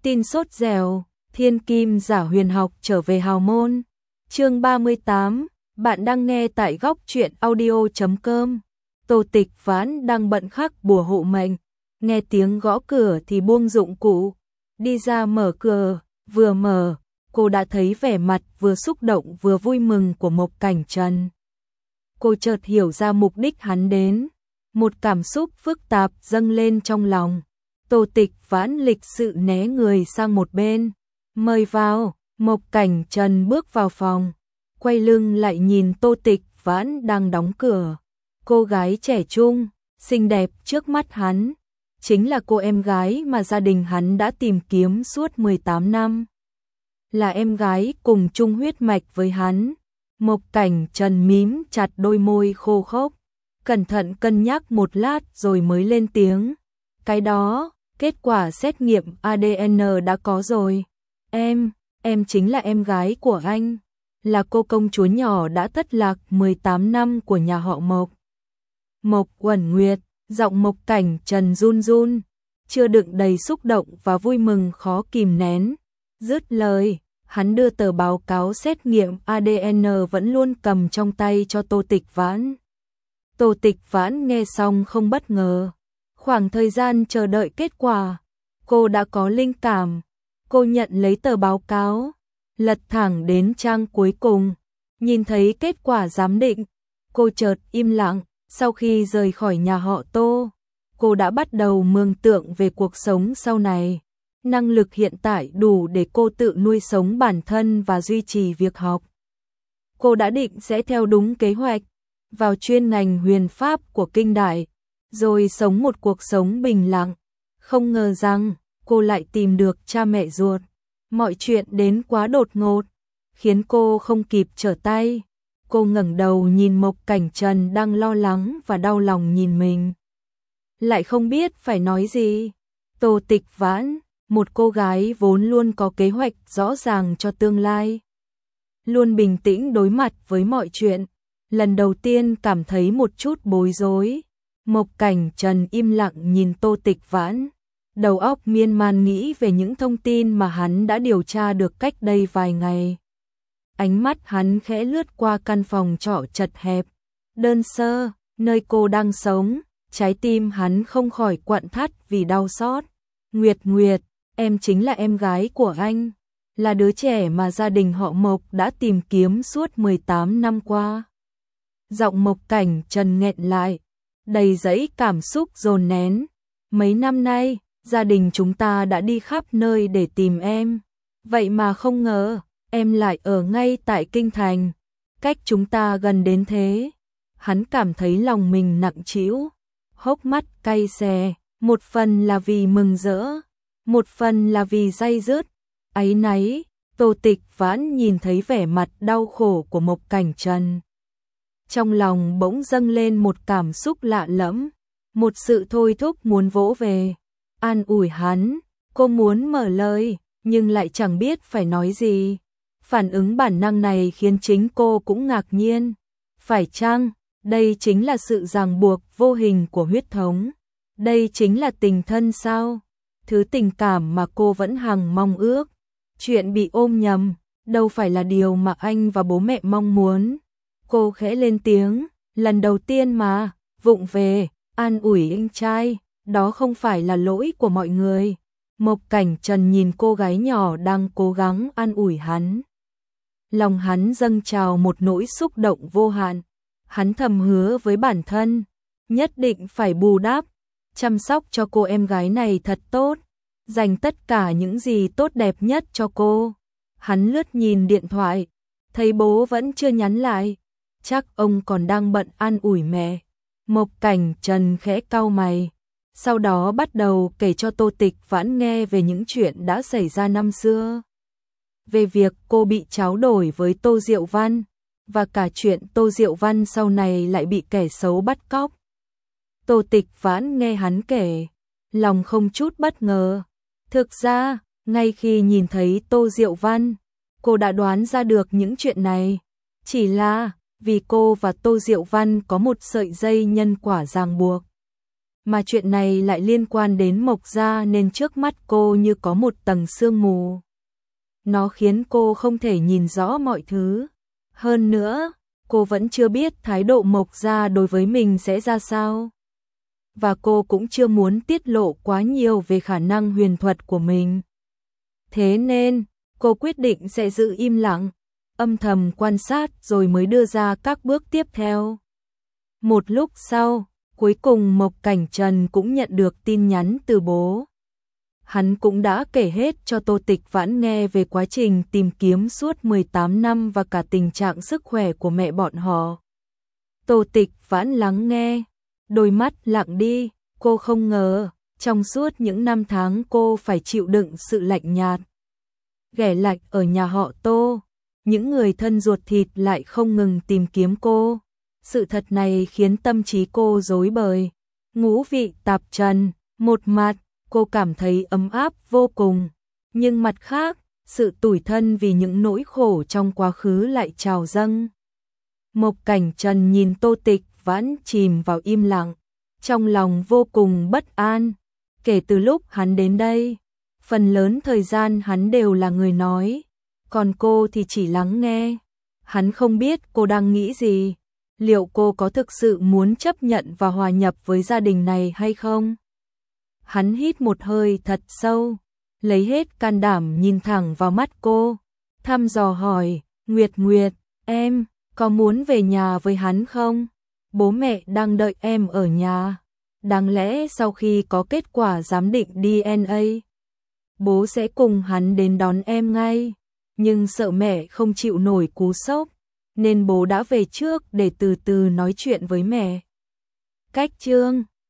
Tin sốt dẻo, thiên kim giả huyền học trở về hào môn. Chương 38, bạn đang nghe tại góc truyện audio.com. Tô Tịch Vãn đang bận khắc bùa hộ mệnh, nghe tiếng gõ cửa thì buông dụng cụ, đi ra mở cửa, vừa mở, cô đã thấy vẻ mặt vừa xúc động vừa vui mừng của Mộc Cảnh Trần. Cô chợt hiểu ra mục đích hắn đến, một cảm xúc phức tạp dâng lên trong lòng. Tô Tịch Vãn lịch sự né người sang một bên, mời vào. Mộc Cảnh Trần bước vào phòng, quay lưng lại nhìn Tô Tịch Vãn đang đóng cửa. Cô gái trẻ trung, xinh đẹp trước mắt hắn, chính là cô em gái mà gia đình hắn đã tìm kiếm suốt 18 năm. Là em gái cùng chung huyết mạch với hắn. Mộc Cảnh Trần mím chặt đôi môi khô khốc, cẩn thận cân nhắc một lát rồi mới lên tiếng. Cái đó, kết quả xét nghiệm ADN đã có rồi. Em chính là em gái của anh, là cô công chúa nhỏ đã thất lạc 18 năm của nhà họ Mộc. Mộc Uẩn Nguyệt, giọng Mộc Cảnh Trần run run, chưa đựng đầy xúc động và vui mừng khó kìm nén. Dứt lời, hắn đưa tờ báo cáo xét nghiệm ADN vẫn luôn cầm trong tay cho Tô Tịch Vãn. Tô Tịch Vãn nghe xong không bất ngờ. Khoảng thời gian chờ đợi kết quả, cô đã có linh cảm. Cô nhận lấy tờ báo cáo, lật thẳng đến trang cuối cùng, nhìn thấy kết quả giám định. Cô chợt im lặng. Sau khi rời khỏi nhà họ Tô, cô đã bắt đầu mường tượng về cuộc sống sau này. Năng lực hiện tại đủ để cô tự nuôi sống bản thân và duy trì việc học. Cô đã định sẽ theo đúng kế hoạch, vào chuyên ngành huyền pháp của kinh đại, rồi sống một cuộc sống bình lặng. Không ngờ rằng, cô lại tìm được cha mẹ ruột. Mọi chuyện đến quá đột ngột, khiến cô không kịp trở tay. Cô ngẩng đầu nhìn Mộc Cảnh Trần đang lo lắng và đau lòng nhìn mình. Lại không biết phải nói gì. Tô Tịch Vãn, một cô gái vốn luôn có kế hoạch rõ ràng cho tương lai, luôn bình tĩnh đối mặt với mọi chuyện, lần đầu tiên cảm thấy một chút bối rối. Mộc Cảnh Trần im lặng nhìn Tô Tịch Vãn, đầu óc miên man nghĩ về những thông tin mà hắn đã điều tra được cách đây vài ngày. Ánh mắt hắn khẽ lướt qua căn phòng trọ chật hẹp, đơn sơ, nơi cô đang sống, trái tim hắn không khỏi quặn thắt vì đau xót. Nguyệt Nguyệt, em chính là em gái của anh, là đứa trẻ mà gia đình họ Mộc đã tìm kiếm suốt 18 năm qua. Giọng Mộc Cảnh Trần nghẹn lại, đầy dẫy cảm xúc dồn nén. Mấy năm nay, gia đình chúng ta đã đi khắp nơi để tìm em, vậy mà không ngờ em lại ở ngay tại kinh thành, cách chúng ta gần đến thế. Hắn cảm thấy lòng mình nặng trĩu, hốc mắt cay xè, một phần là vì mừng rỡ, một phần là vì day dứt, áy náy. Tô Tịch Vãn nhìn thấy vẻ mặt đau khổ của Mộc Cảnh Trần, trong lòng bỗng dâng lên một cảm xúc lạ lẫm, một sự thôi thúc muốn vỗ về, an ủi hắn. Cô muốn mở lời, nhưng lại chẳng biết phải nói gì. Phản ứng bản năng này khiến chính cô cũng ngạc nhiên. Phải chăng, đây chính là sự ràng buộc vô hình của huyết thống? Đây chính là tình thân sao? Thứ tình cảm mà cô vẫn hằng mong ước. Chuyện bị ôm nhầm, đâu phải là điều mà anh và bố mẹ mong muốn. Cô khẽ lên tiếng, lần đầu tiên mà, vụng về, an ủi anh trai, đó không phải là lỗi của mọi người. Mộc Cảnh Trần nhìn cô gái nhỏ đang cố gắng an ủi hắn. Lòng hắn dâng trào một nỗi xúc động vô hạn. Hắn thầm hứa với bản thân, nhất định phải bù đắp, chăm sóc cho cô em gái này thật tốt, dành tất cả những gì tốt đẹp nhất cho cô. Hắn lướt nhìn điện thoại, thấy bố vẫn chưa nhắn lại, chắc ông còn đang bận an ủi mẹ. Mộc Cảnh Trần khẽ cau mày, sau đó bắt đầu kể cho Tô Tịch Vãn nghe về những chuyện đã xảy ra năm xưa. Về việc cô bị tráo đổi với Tô Diệu Văn, và cả chuyện Tô Diệu Văn sau này lại bị kẻ xấu bắt cóc. Tô Tịch Vãn nghe hắn kể, lòng không chút bất ngờ. Thực ra, ngay khi nhìn thấy Tô Diệu Văn, cô đã đoán ra được những chuyện này. Chỉ là vì cô và Tô Diệu Văn có một sợi dây nhân quả ràng buộc. mà chuyện này lại liên quan đến Mộc gia nên trước mắt cô như có một tầng sương mù. Nó khiến cô không thể nhìn rõ mọi thứ. Hơn nữa, cô vẫn chưa biết thái độ Mộc gia đối với mình sẽ ra sao. Và cô cũng chưa muốn tiết lộ quá nhiều về khả năng huyền thuật của mình. Thế nên, cô quyết định sẽ giữ im lặng, âm thầm quan sát rồi mới đưa ra các bước tiếp theo. Một lúc sau, cuối cùng Mộc Cảnh Trần cũng nhận được tin nhắn từ bố. Hắn cũng đã kể hết cho Tô Tịch Vãn nghe về quá trình tìm kiếm suốt 18 năm và cả tình trạng sức khỏe của mẹ bọn họ. Tô Tịch Vãn lắng nghe, đôi mắt lặng đi, cô không ngờ, trong suốt những năm tháng cô phải chịu đựng sự lạnh nhạt, ghẻ lạnh ở nhà họ Tô, những người thân ruột thịt lại không ngừng tìm kiếm cô. Sự thật này khiến tâm trí cô rối bời, ngũ vị tạp trần, một mặt, cô cảm thấy ấm áp vô cùng, nhưng mặt khác, sự tủi thân vì những nỗi khổ trong quá khứ lại trào dâng. Mộc Cảnh Trần nhìn Tô Tịch Vãn chìm vào im lặng, trong lòng vô cùng bất an. Kể từ lúc hắn đến đây, phần lớn thời gian hắn đều là người nói, còn cô thì chỉ lắng nghe. Hắn không biết cô đang nghĩ gì, liệu cô có thực sự muốn chấp nhận và hòa nhập với gia đình này hay không? Hắn hít một hơi thật sâu, lấy hết can đảm nhìn thẳng vào mắt cô, thăm dò hỏi, Nguyệt Nguyệt, em có muốn về nhà với hắn không? Bố mẹ đang đợi em ở nhà. Đáng lẽ sau khi có kết quả giám định DNA, bố sẽ cùng hắn đến đón em ngay. Nhưng sợ mẹ không chịu nổi cú sốc, nên bố đã về trước để từ từ nói chuyện với mẹ. Cách chương